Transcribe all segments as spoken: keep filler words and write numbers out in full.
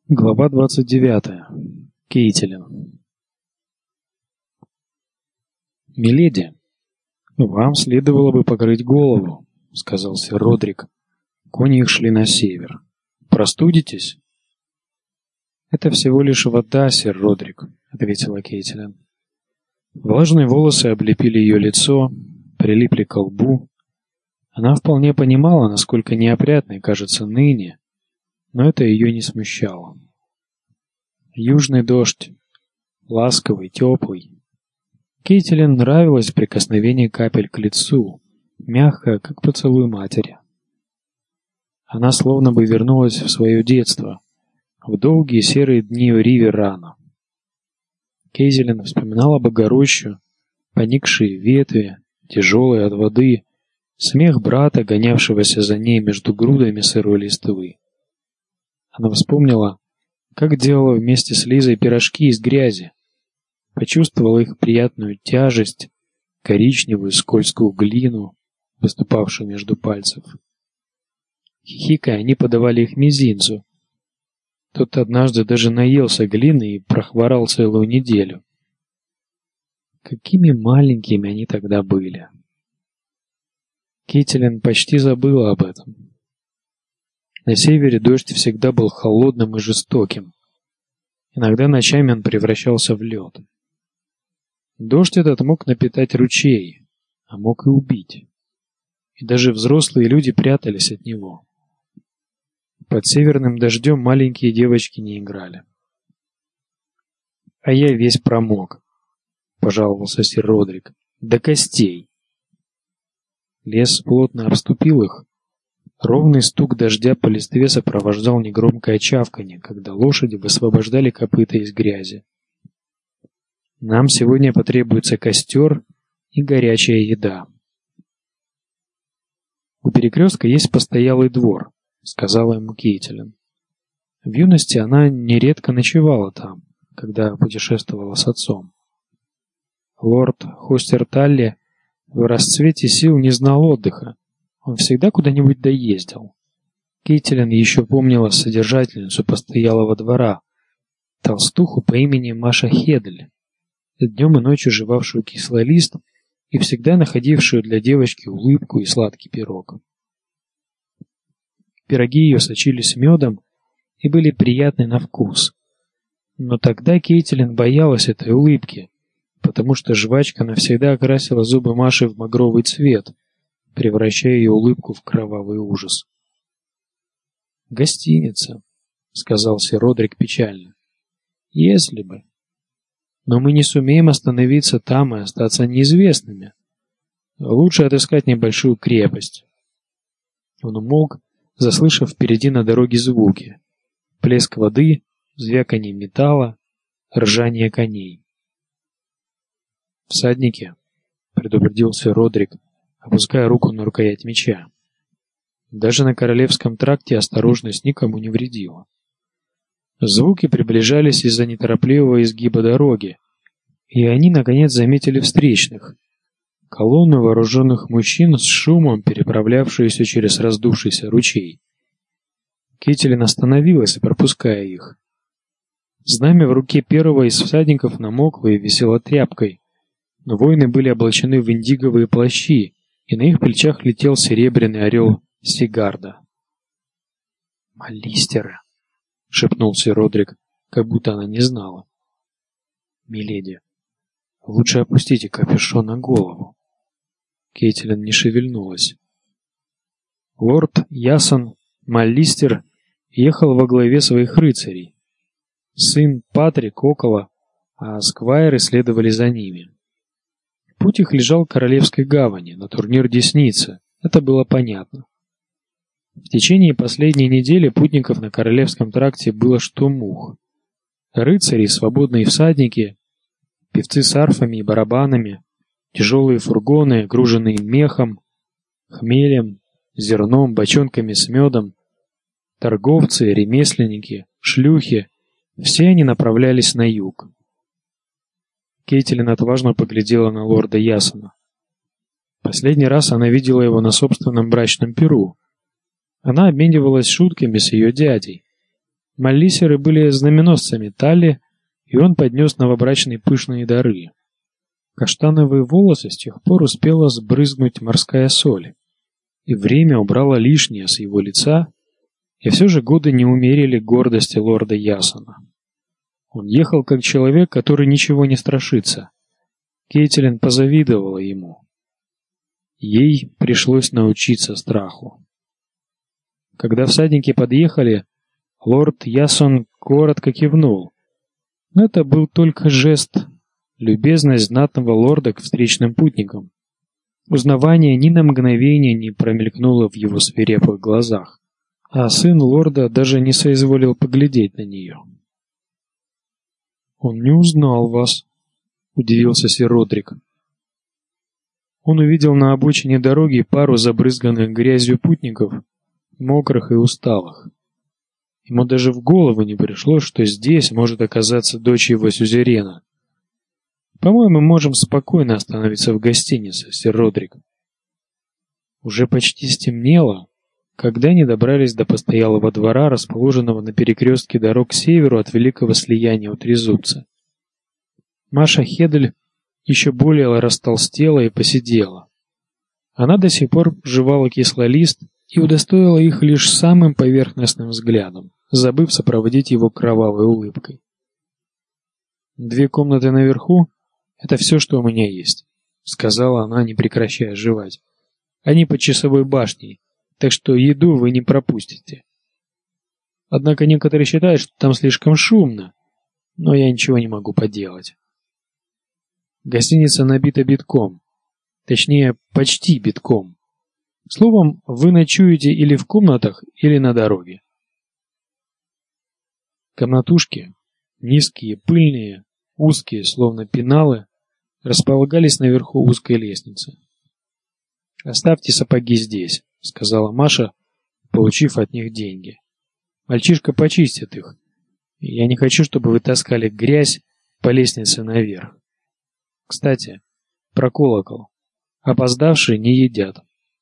Глава двадцать девятая. Кейтилин. «Миледи, вам следовало бы покрыть голову», — сказал сэр Родрик. «Кони их шли на север. Простудитесь?» «Это всего лишь вода, сэр Родрик», — ответила Кейтилин. Влажные волосы облепили ее лицо, прилипли к лбу. Она вполне понимала, насколько неопрятной кажется ныне, но это ее не смущало. Южный дождь, ласковый, теплый. Кейтилин нравилось прикосновение капель к лицу, мягкое, как поцелуй матери. Она словно бы вернулась в свое детство, в долгие серые дни Риверана. Кейтилин вспоминала Богорощу, поникшие ветви, тяжелые от воды, смех брата, гонявшегося за ней между грудами сырой листвы. Она вспомнила, как делала вместе с Лизой пирожки из грязи, почувствовала их приятную тяжесть, коричневую скользкую глину, выступавшую между пальцев. Хихикая, они подавали их мизинцу. Тот однажды даже наелся глины и прохворал целую неделю. Какими маленькими они тогда были. Кейтилин почти забыла об этом. На севере дождь всегда был холодным и жестоким. Иногда ночами он превращался в лед. Дождь этот мог напитать ручей, а мог и убить. И даже взрослые люди прятались от него. Под северным дождем маленькие девочки не играли. «А я весь промок», — пожаловался сэр Родрик, — «до костей». Лес плотно обступил их. Ровный стук дождя по листве сопровождал негромкое чавканье, когда лошади высвобождали копыта из грязи. «Нам сегодня потребуется костер и горячая еда». «У перекрестка есть постоялый двор», — сказала ему Кейтилин. В юности она нередко ночевала там, когда путешествовала с отцом. Лорд Хостерталли в расцвете сил не знал отдыха. Он всегда куда-нибудь доездил. Кейтилин еще помнила содержательницу постоялого двора, толстуху по имени Маша Хедль, днем и ночью жевавшую кислый лист и всегда находившую для девочки улыбку и сладкий пирог. Пироги ее сочились медом и были приятны на вкус. Но тогда Кейтилин боялась этой улыбки, потому что жвачка навсегда окрасила зубы Маши в багровый цвет, превращая ее улыбку в кровавый ужас. «Гостиница», — сказал сэр Родрик печально. «Если бы. Но мы не сумеем остановиться там и остаться неизвестными. Лучше отыскать небольшую крепость». Он умолк, заслышав впереди на дороге звуки: плеск воды, звяканье металла, ржание коней. «Всадники», — предупредил сэр Родрик, опуская руку на рукоять меча. Даже на Королевском тракте осторожность никому не вредила. Звуки приближались из-за неторопливого изгиба дороги, и они, наконец, заметили встречных. Колонну вооруженных мужчин с шумом, переправлявшуюся через раздувшийся ручей. Кейтилин остановилась, пропуская их. Знамя в руке первого из всадников намокло и висело тряпкой, но воины были облачены в индиговые плащи, и на их плечах летел серебряный орел Сигарда. «Малистеры», — шепнул сэр Родрик, как будто она не знала. «Миледи, лучше опустите капюшон на голову». Кейтилин не шевельнулась. Лорд Ясон Маллистер ехал во главе своих рыцарей. Сын Патрик около, а сквайры следовали за ними. Путь их лежал к Королевской гавани, на турнир Десницы. Это было понятно. В течение последней недели путников на Королевском тракте было что мух. Рыцари, свободные всадники, певцы с арфами и барабанами, тяжелые фургоны, груженные мехом, хмелем, зерном, бочонками с медом, торговцы, ремесленники, шлюхи — все они направлялись на юг. Кейтилин отважно поглядела на лорда Ясона. Последний раз она видела его на собственном брачном пиру. Она обменивалась шутками с ее дядей. Маллисеры были знаменосцами Талли, и он поднес новобрачные пышные дары. Каштановые волосы с тех пор успела сбрызнуть морская соль, и время убрало лишнее с его лица, и все же годы не умерили гордости лорда Ясона. Он ехал как человек, который ничего не страшится. Кейтилин позавидовала ему. Ей пришлось научиться страху. Когда всадники подъехали, лорд Ясон коротко кивнул. Но это был только жест, любезность знатного лорда к встречным путникам. Узнавание ни на мгновение не промелькнуло в его свирепых глазах, а сын лорда даже не соизволил поглядеть на нее. «Он не узнал вас», — удивился сэр Родрик. Он увидел на обочине дороги пару забрызганных грязью путников, мокрых и усталых. Ему даже в голову не пришло, что здесь может оказаться дочь его сюзерена. «По-моему, можем спокойно остановиться в гостинице, сэр Родрик». Уже почти стемнело, когда они добрались до постоялого двора, расположенного на перекрестке дорог к северу от Великого Слияния у Трезубца. Маша Хедель еще более растолстела и посидела. Она до сих пор жевала кислый лист и удостоила их лишь самым поверхностным взглядом, забыв сопроводить его кровавой улыбкой. «Две комнаты наверху — это все, что у меня есть», — сказала она, не прекращая жевать. «Они под часовой башней, так что еду вы не пропустите. Однако некоторые считают, что там слишком шумно, но я ничего не могу поделать». Гостиница набита битком, точнее, почти битком. Словом, вы ночуете или в комнатах, или на дороге. Комнатушки, низкие, пыльные, узкие, словно пеналы, располагались наверху узкой лестницы. «Оставьте сапоги здесь», — сказала Маша, получив от них деньги. «Мальчишка почистит их. Я не хочу, чтобы вы таскали грязь по лестнице наверх. Кстати, про колокол. Опоздавшие не едят».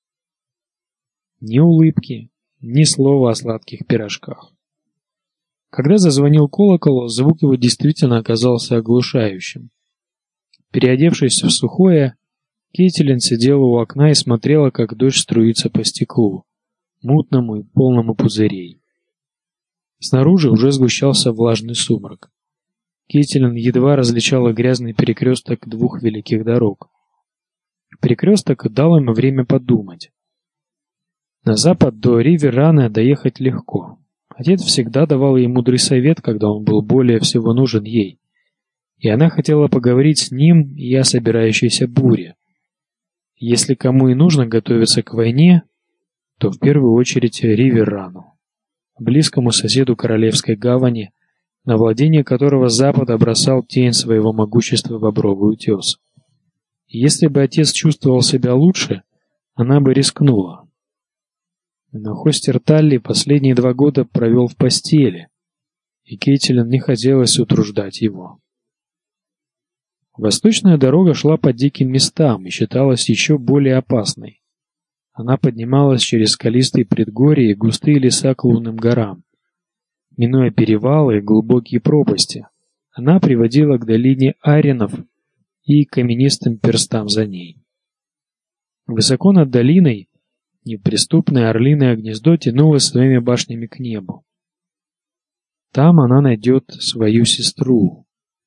Ни улыбки, ни слова о сладких пирожках. Когда зазвонил колокол, звук его действительно оказался оглушающим. Переодевшись в сухое, Кейтилин сидела у окна и смотрела, как дождь струится по стеклу, мутному и полному пузырей. Снаружи уже сгущался влажный сумрак. Кейтилин едва различала грязный перекресток двух великих дорог. Перекресток дал им время подумать. На запад до Ривер-Рана доехать легко. Отец всегда давал ей мудрый совет, когда он был более всего нужен ей. И она хотела поговорить с ним и о собирающейся буре. Если кому и нужно готовиться к войне, то в первую очередь Ривер-Рану, близкому соседу Королевской гавани, на владение которого Запад бросал тень своего могущества бобровый утес. И если бы отец чувствовал себя лучше, она бы рискнула. Но Хостер Талли последние два года провел в постели, и Кейтилин не хотелось утруждать его. Восточная дорога шла по диким местам и считалась еще более опасной. Она поднималась через скалистые предгорья и густые леса к лунным горам. Минуя перевалы и глубокие пропасти, она приводила к долине Аренов и каменистым перстам за ней. Высоко над долиной неприступное орлиное гнездо тянулось своими башнями к небу. Там она найдет свою сестру.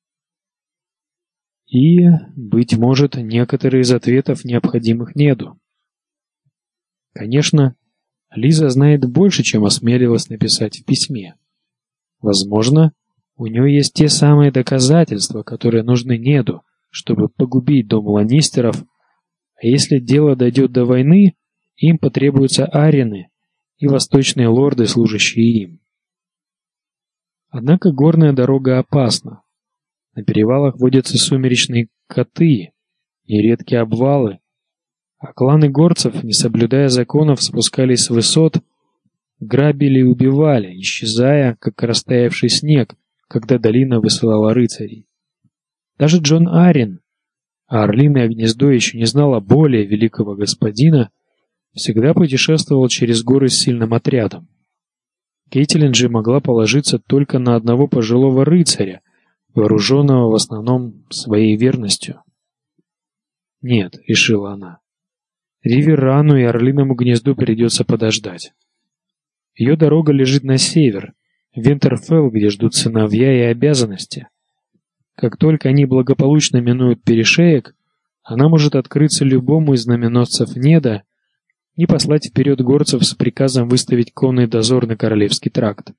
И, быть может, некоторые из ответов необходимых Неду. Конечно, Лиза знает больше, чем осмелилась написать в письме. Возможно, у нее есть те самые доказательства, которые нужны Неду, чтобы погубить дом Ланнистеров, а если дело дойдет до войны, им потребуются арены и восточные лорды, служащие им. Однако горная дорога опасна. На перевалах водятся сумеречные коты и редкие обвалы, а кланы горцев, не соблюдая законов, спускались с высот, грабили и убивали, исчезая, как растаявший снег, когда долина высылала рыцарей. Даже Джон Аррен, а орлиное гнездо еще не знало более великого господина, всегда путешествовал через горы с сильным отрядом. Кейтилин же могла положиться только на одного пожилого рыцаря, вооруженного в основном своей верностью. «Нет», — решила она, — «Риверрану и Орлиному гнезду придется подождать. Ее дорога лежит на север, в Винтерфелл, где ждут сыновья и обязанности. Как только они благополучно минуют перешеек, она может открыться любому из знаменосцев Неда и послать вперед горцев с приказом выставить конный дозор на Королевский тракт.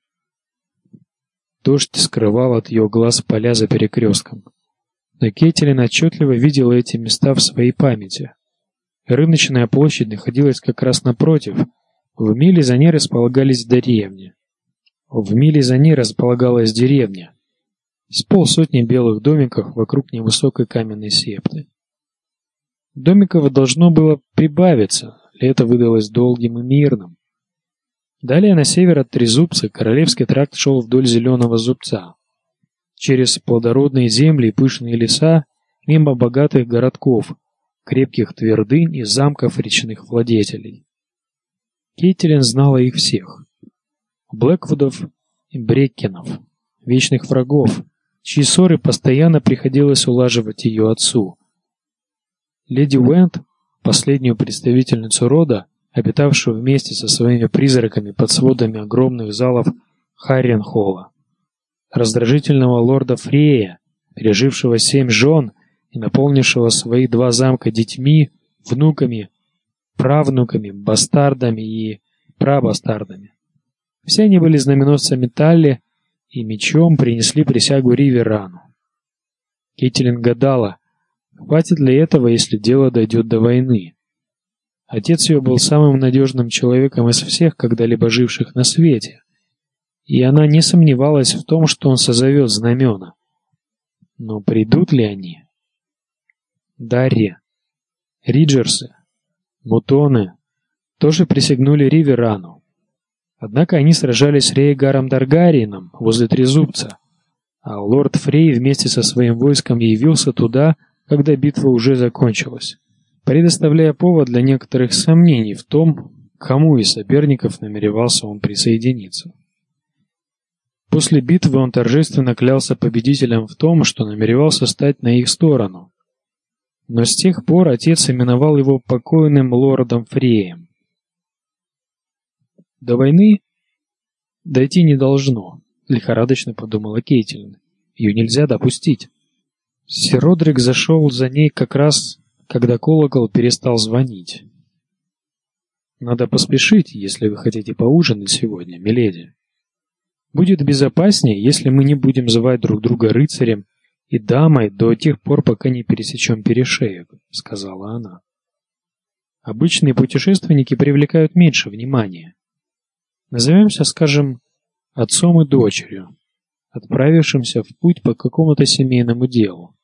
Дождь скрывал от ее глаз поля за перекрестком. Но Кейтилин отчетливо видела эти места в своей памяти. Рыночная площадь находилась как раз напротив. В миле за ней располагались деревни. В миле за ней располагалась деревня с полсотни белых домиков вокруг невысокой каменной септы. Домиков должно было прибавиться, лето выдалось долгим и мирным. Далее на север от Трезубца Королевский тракт шел вдоль Зеленого зубца, через плодородные земли и пышные леса, мимо богатых городков, крепких твердынь и замков речных владетелей. Кейтилин знала их всех. Блэквудов и Бреккенов, вечных врагов, чьи ссоры постоянно приходилось улаживать ее отцу. Леди Уэнд, последнюю представительницу рода, обитавшую вместе со своими призраками под сводами огромных залов Харренхолла. Раздражительного лорда Фрея, пережившего семь жен и наполнившего свои два замка детьми, внуками, правнуками, бастардами и прабастардами. Все они были знаменосцами Талли и мечом принесли присягу Риверрану. Кейтилин гадала, хватит ли этого, если дело дойдет до войны. Отец ее был самым надежным человеком из всех, когда-либо живших на свете, и она не сомневалась в том, что он созовет знамена. Но придут ли они? Дарри, Риджерсы, Мутоны тоже присягнули Риверрану. Однако они сражались с Рейгаром Таргариеном возле Трезубца, а лорд Фрей вместе со своим войском явился туда, когда битва уже закончилась, предоставляя повод для некоторых сомнений в том, к кому из соперников намеревался он присоединиться. После битвы он торжественно клялся победителям в том, что намеревался стать на их сторону. Но с тех пор отец именовал его покойным лордом Фреем. До войны дойти не должно, лихорадочно подумала Кейтилин. Ее нельзя допустить. Сир Родрик зашел за ней как раз, когда колокол перестал звонить. Надо поспешить, если вы хотите поужинать сегодня, миледи. Будет безопаснее, если мы не будем звать друг друга рыцарем и дамой до тех пор, пока не пересечем перешеек, сказала она. Обычные путешественники привлекают меньше внимания. Назовемся, скажем, отцом и дочерью, отправившимся в путь по какому-то семейному делу.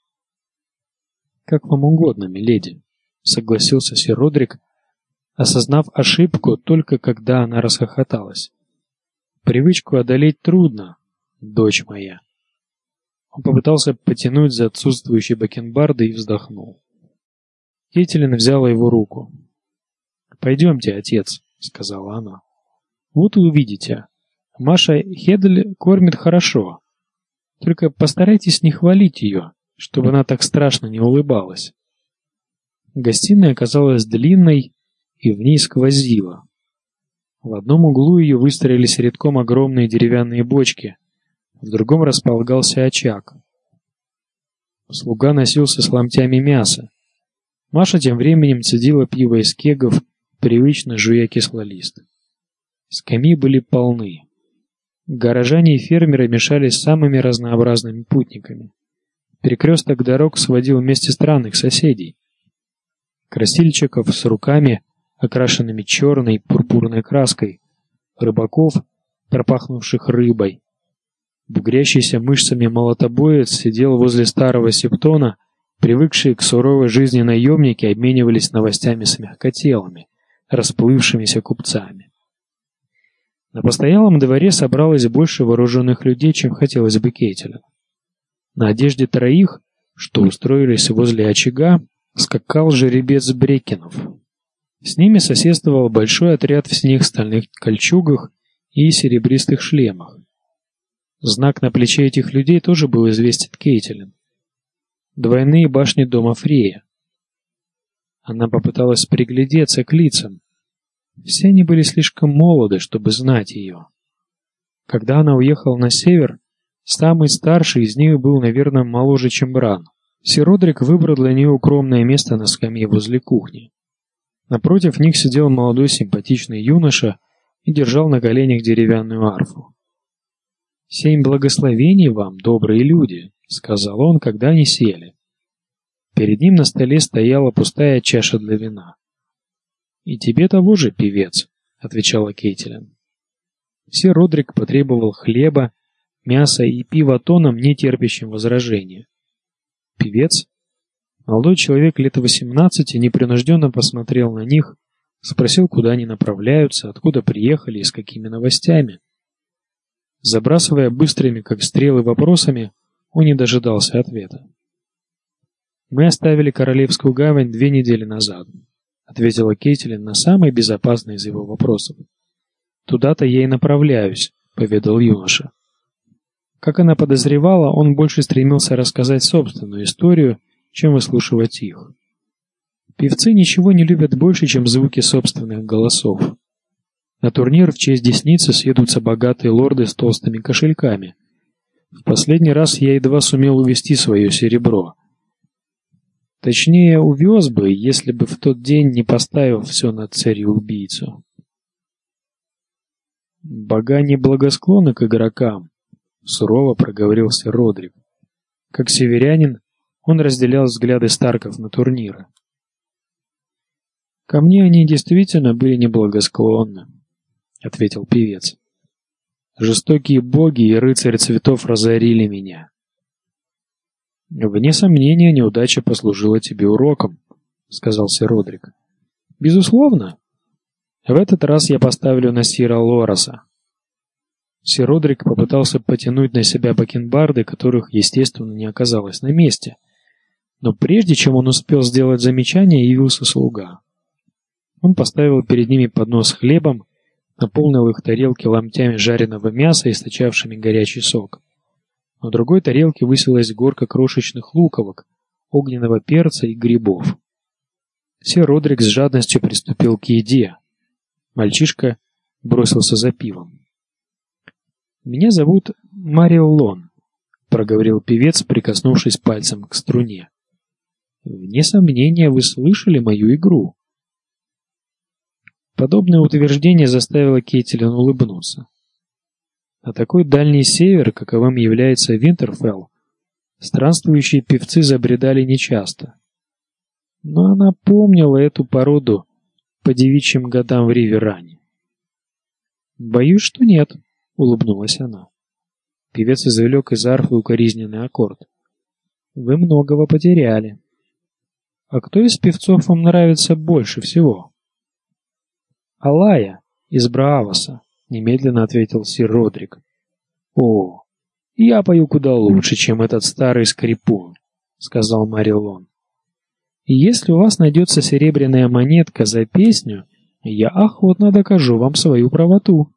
Как вам угодно, миледи, согласился сир Родрик, осознав ошибку только когда она расхохоталась. Привычку одолеть трудно, дочь моя. Он попытался потянуть за отсутствующие бакенбарды и вздохнул. Кейтилин взяла его руку. «Пойдемте, отец», — сказала она. «Вот и увидите. Маша Хедль кормит хорошо. Только постарайтесь не хвалить ее, чтобы она так страшно не улыбалась». Гостиная оказалась длинной, и в ней сквозило. В одном углу ее выстроились рядком огромные деревянные бочки, в другом располагался очаг. Слуга носился с ломтями мяса. Маша тем временем цедила пиво из кегов, привычно жуя кислолист. Скамьи были полны. Горожане и фермеры мешались с самыми разнообразными путниками. Перекресток дорог сводил вместе странных соседей. Красильщиков с руками, окрашенными черной и пурпурной краской, рыбаков, пропахнувших рыбой. Бугрящийся мышцами молотобоец сидел возле старого септона, привыкшие к суровой жизни наемники обменивались новостями с мягкотелыми, расплывшимися купцами. На постоялом дворе собралось больше вооруженных людей, чем хотелось бы Кейтилин. На одежде троих, что устроились возле очага, скакал жеребец Бреккенов. С ними соседствовал большой отряд в синих стальных кольчугах и серебристых шлемах. Знак на плече этих людей тоже был известен Кейтилин. Двойные башни дома Фрея. Она попыталась приглядеться к лицам. Все они были слишком молоды, чтобы знать ее. Когда она уехала на север, самый старший из них был, наверное, моложе, чем Бран. Сир Родрик выбрал для нее укромное место на скамье возле кухни. Напротив них сидел молодой симпатичный юноша и держал на коленях деревянную арфу. «Семь благословений вам, добрые люди», — сказал он, когда они сели. Перед ним на столе стояла пустая чаша для вина. «И тебе того же, певец», — отвечала Кейтилин. Сир Родрик потребовал хлеба, мяса и пива тоном, не терпящим возражения. Певец, молодой человек лет восемнадцати, непринужденно посмотрел на них, спросил, куда они направляются, откуда приехали и с какими новостями. Забрасывая быстрыми, как стрелы, вопросами, он не дожидался ответа. «Мы оставили Королевскую гавань две недели назад», — ответила Кейтилин на самый безопасный из его вопросов. «Туда-то я и направляюсь», — поведал юноша. Как она подозревала, он больше стремился рассказать собственную историю, чем выслушивать их. Певцы ничего не любят больше, чем звуки собственных голосов. На турнир в честь десницы съедутся богатые лорды с толстыми кошельками. В последний раз я едва сумел увести свое серебро. Точнее, увез бы, если бы в тот день не поставил все на царя-убийцу. «Бога не благосклонны к игрокам», — сурово проговорил сэр Родрик. Как северянин, он разделял взгляды Старков на турниры. «Ко мне они действительно были неблагосклонны», — ответил певец. «Жестокие боги и рыцарь цветов разорили меня». «Вне сомнения, неудача послужила тебе уроком», — сказал сэр Родрик. «Безусловно. В этот раз я поставлю на сира Лораса». Сир Родрик попытался потянуть на себя бакенбарды, которых, естественно, не оказалось на месте. Но прежде чем он успел сделать замечание, явился слуга. Он поставил перед ними поднос с хлебом, наполнил их тарелки ломтями жареного мяса, источавшими горячий сок. На другой тарелке высилась горка крошечных луковок, огненного перца и грибов. Сир Родрик с жадностью приступил к еде. Мальчишка бросился за пивом. «Меня зовут Мариллон», — проговорил певец, прикоснувшись пальцем к струне. «Вне сомнения, вы слышали мою игру». Подобное утверждение заставило Кейтилин улыбнуться. На такой дальний север, каковым является Винтерфелл, странствующие певцы забредали нечасто. Но она помнила эту породу по девичьим годам в Риверане. «Боюсь, что нет», — улыбнулась она. Певец извлек из арфы укоризненный аккорд. «Вы многого потеряли. А кто из певцов вам нравится больше всего?» «Алая из Браавоса», — немедленно ответил сир Родрик. «О, я пою куда лучше, чем этот старый скрипун», — сказал Мариллон. «И если у вас найдется серебряная монетка за песню, я охотно докажу вам свою правоту.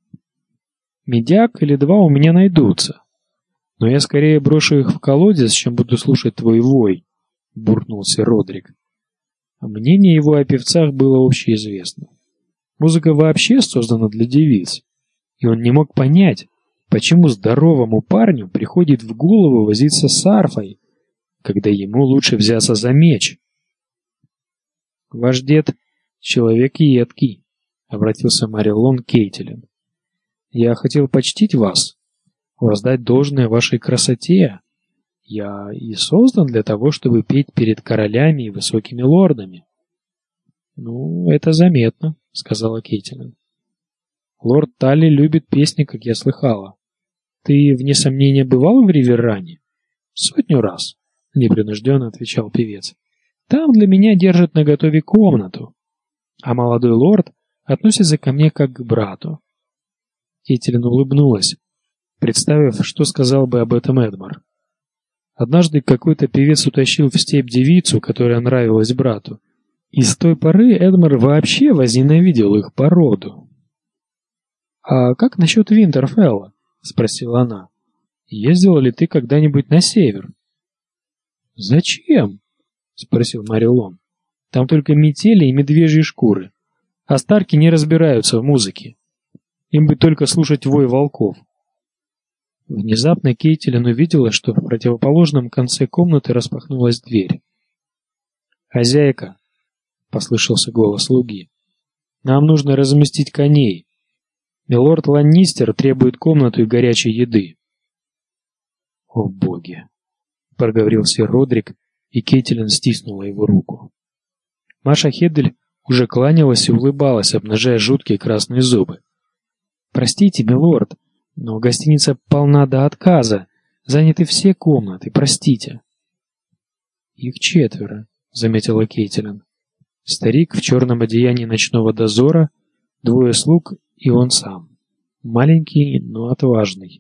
Медяк или два у меня найдутся, но я скорее брошу их в колодец, чем буду слушать твой вой», — буркнул сир Родрик. Мнение его о певцах было общеизвестно. Музыка вообще создана для девиц, и он не мог понять, почему здоровому парню приходит в голову возиться с арфой, когда ему лучше взяться за меч. «Ваш дед — человек едкий», — обратился Мариллон к Кейтилин. «Я хотел почтить вас, воздать должное вашей красоте. Я и создан для того, чтобы петь перед королями и высокими лордами». «Ну, это заметно», — сказала Кейтилин. «Лорд Талли любит песни, как я слыхала. Ты, вне сомнения, бывал в Риверане?» «Сотню раз», — непринужденно отвечал певец. «Там для меня держат наготове комнату, а молодой лорд относится ко мне как к брату». Кейтилин улыбнулась, представив, что сказал бы об этом Эдмар. Однажды какой-то певец утащил в степь девицу, которая нравилась брату, и с той поры Эдмар вообще возненавидел их породу. «А как насчет Винтерфелла?» — спросила она. «Ездила ли ты когда-нибудь на север?» «Зачем?» — спросил Марилон. «Там только метели и медвежьи шкуры, а старки не разбираются в музыке. Им бы только слушать вой волков». Внезапно Кейтилин увидела, что в противоположном конце комнаты распахнулась дверь. «Хозяйка!» — послышался голос слуги. «Нам нужно разместить коней. Милорд Ланнистер требует комнату и горячей еды». «О боги!» — проговорил сэр Родрик, и Кейтилин стиснула его руку. Маша Хеддель уже кланялась и улыбалась, обнажая жуткие красные зубы. «Простите, милорд, но гостиница полна до отказа. Заняты все комнаты, простите». «Их четверо», — заметила Кейтилин. «Старик в черном одеянии ночного дозора, двое слуг и он сам. Маленький, но отважный.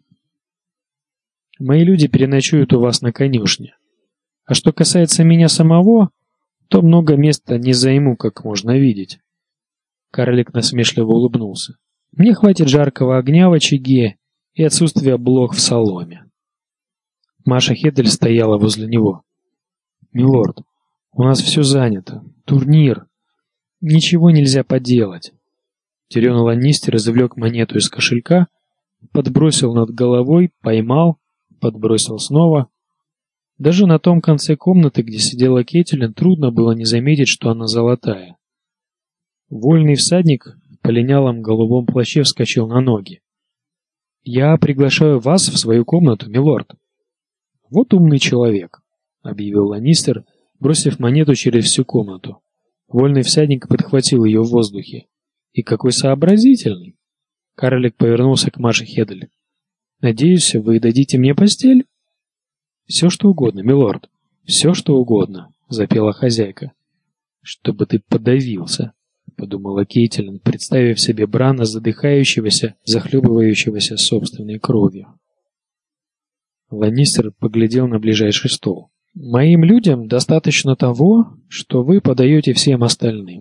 Мои люди переночуют у вас на конюшне. А что касается меня самого, то много места не займу, как можно видеть». Карлик насмешливо улыбнулся. «Мне хватит жаркого огня в очаге и отсутствия блох в соломе». Маша Хеддель стояла возле него. «Милорд, у нас все занято. Турнир. Ничего нельзя поделать». Тирион Ланнистер извлек монету из кошелька, подбросил над головой, поймал, подбросил снова. Даже на том конце комнаты, где сидела Кейтилин, трудно было не заметить, что она золотая. Вольный всадник в полинялом голубом плаще вскочил на ноги. «Я приглашаю вас в свою комнату, милорд». «Вот умный человек», — объявил Ланнистер, бросив монету через всю комнату. Вольный всадник подхватил ее в воздухе. «И какой сообразительный!» Карлик повернулся к Маше Хеддель. «Надеюсь, вы дадите мне постель?» «Все, что угодно, милорд, все, что угодно», — запела хозяйка. «Чтобы ты подавился», — подумала Кейтилин, представив себе Брана, задыхающегося, захлебывающегося собственной кровью. Ланнистер поглядел на ближайший стол. «Моим людям достаточно того, что вы подаете всем остальным.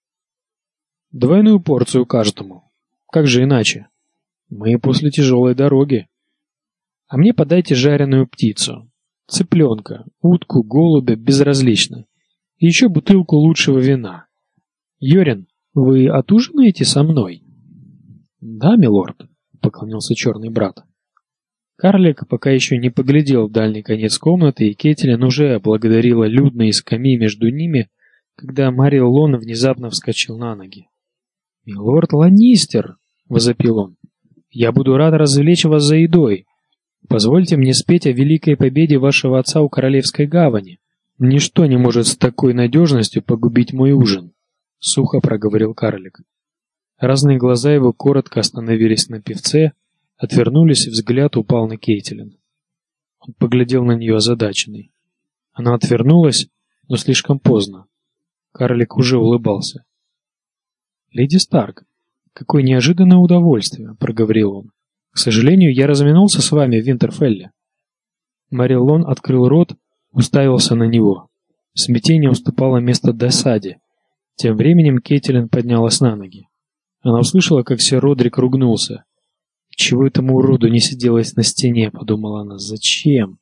Двойную порцию каждому. Как же иначе? Мы после тяжелой дороги. А мне подайте жареную птицу, цыпленка, утку, голубя, безразлично. И еще бутылку лучшего вина. Йорин, вы отужинаете со мной?» «Да, милорд», — поклонился черный брат. Карлик пока еще не поглядел в дальний конец комнаты, и Кейтилин уже благодарила людные скамьи между ними, когда Марилон внезапно вскочил на ноги. «Милорд Ланнистер!» — возопил он. «Я буду рад развлечь вас за едой. Позвольте мне спеть о великой победе вашего отца у Королевской гавани. Ничто не может с такой надежностью погубить мой ужин», — сухо проговорил карлик. Разные глаза его коротко остановились на певце, отвернулись, и взгляд упал на Кейтилин. Он поглядел на нее озадаченный. Она отвернулась, но слишком поздно. Карлик уже улыбался. «Леди Старк, какое неожиданное удовольствие», — проговорил он. «К сожалению, я разминулся с вами в Винтерфелле». Мариллон открыл рот, уставился на него. Смятение уступало место досаде. Тем временем Кейтилин поднялась на ноги. Она услышала, как сэр Родрик ругнулся. «Чего этому уроду не сиделось на стене?» — подумала она. «Зачем?»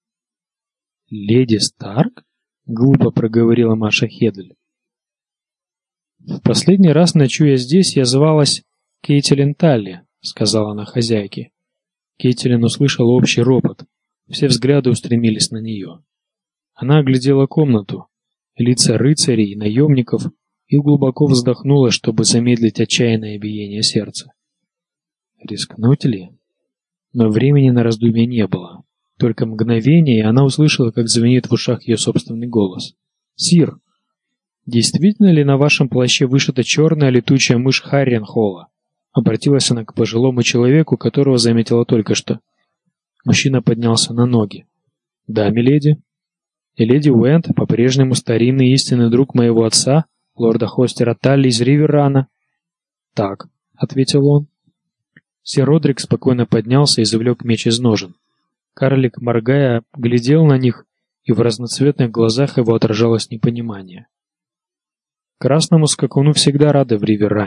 «Леди Старк?» — глупо проговорила Маша Хеддель. «В последний раз, ночуя здесь, я звалась Кейтилин Талли», — сказала она хозяйке. Кейтилин услышала общий ропот. Все взгляды устремились на нее. Она оглядела комнату, лица рыцарей и наемников, и глубоко вздохнула, чтобы замедлить отчаянное биение сердца. Рискнуть ли? Но времени на раздумье не было. Только мгновение, и она услышала, как звенит в ушах ее собственный голос. «Сир, действительно ли на вашем плаще вышита черная летучая мышь Харренхолла?» Обратилась она к пожилому человеку, которого заметила только что. Мужчина поднялся на ноги. «Да, миледи. И леди Уэнд по-прежнему старинный истинный друг моего отца, лорда Хостера Талли из Риверрана». «Так», — ответил он. Сэр Родрик спокойно поднялся и извлек меч из ножен. Карлик, моргая, глядел на них, и в разноцветных глазах его отражалось непонимание. «Красному скакуну всегда рады в Риверране»,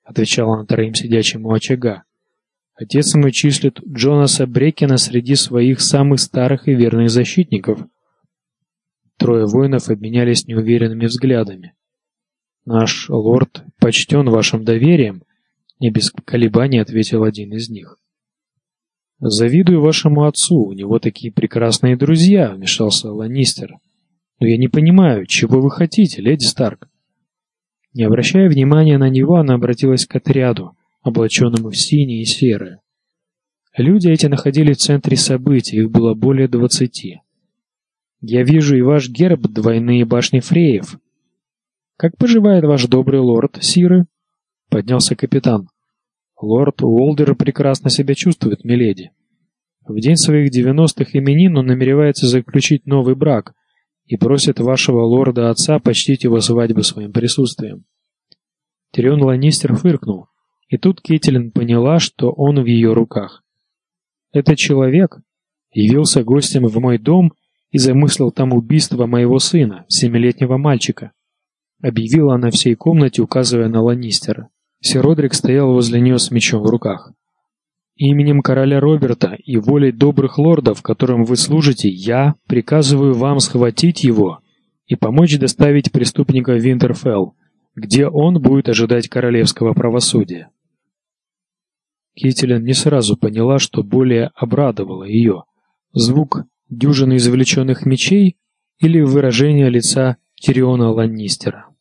отвечала она троим сидящим у очага. Отец мой числит Джонаса Брекена среди своих самых старых и верных защитников. Трое воинов обменялись неуверенными взглядами. Наш лорд почтен вашим доверием, не без колебаний ответил один из них. Завидую вашему отцу, у него такие прекрасные друзья, вмешался Ланнистер. Но я не понимаю, чего вы хотите, леди Старк? Не обращая внимания на него, она обратилась к отряду, облаченному в синее и серое. Люди эти находились в центре событий, их было более двадцати. Я вижу и ваш герб двойные башни Фреев. Как поживает ваш добрый лорд, сиры? Поднялся капитан. Лорд Уолдер прекрасно себя чувствует, миледи. В день своих девяностых именин он намеревается заключить новый брак и просит вашего лорда-отца почтить его свадьбу своим присутствием. Тирион Ланнистер фыркнул, и тут Кэтлин поняла, что он в ее руках. Этот человек явился гостем в мой дом и замыслил там убийство моего сына, семилетнего мальчика, объявила она всей комнате, указывая на Ланнистера. Сир Родрик стоял возле нее с мечом в руках. Именем короля Роберта и волей добрых лордов, которым вы служите, я приказываю вам схватить его и помочь доставить преступника в Винтерфелл, где он будет ожидать королевского правосудия. Кэтлин не сразу поняла, что более обрадовало ее: звук дюжины извлеченных мечей или выражение лица Тириона Ланнистера.